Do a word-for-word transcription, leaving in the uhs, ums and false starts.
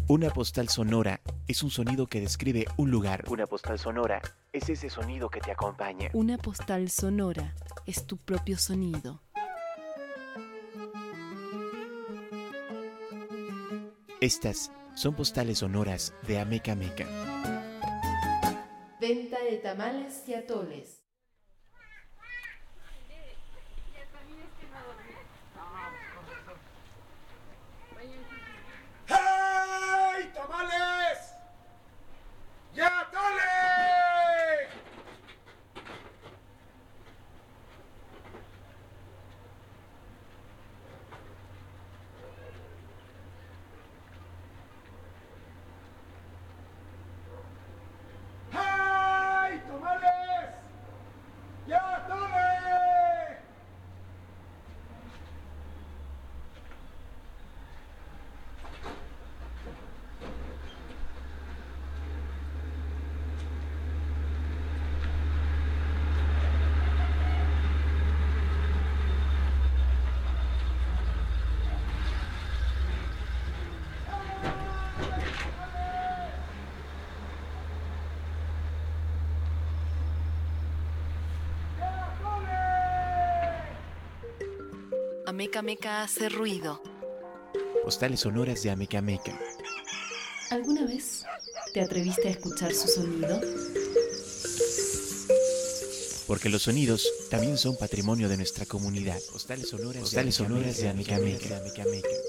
Una postal sonora es un sonido que describe un lugar. Una postal sonora es ese sonido que te acompaña. Una postal sonora es tu propio sonido. Estas son postales sonoras de Ameca Meca. Venta de tamales y atoles. ¡Hey! ¡Tamales! ¡Y atoles! ¡Hey! ¡Tamales! ¡Y atoles! Ameca Meca hace ruido. Postales sonoras de Ameca Meca. ¿Alguna vez te atreviste a escuchar su sonido? Porque los sonidos también son patrimonio de nuestra comunidad. Postales sonoras, Postales sonoras de Ameca Meca.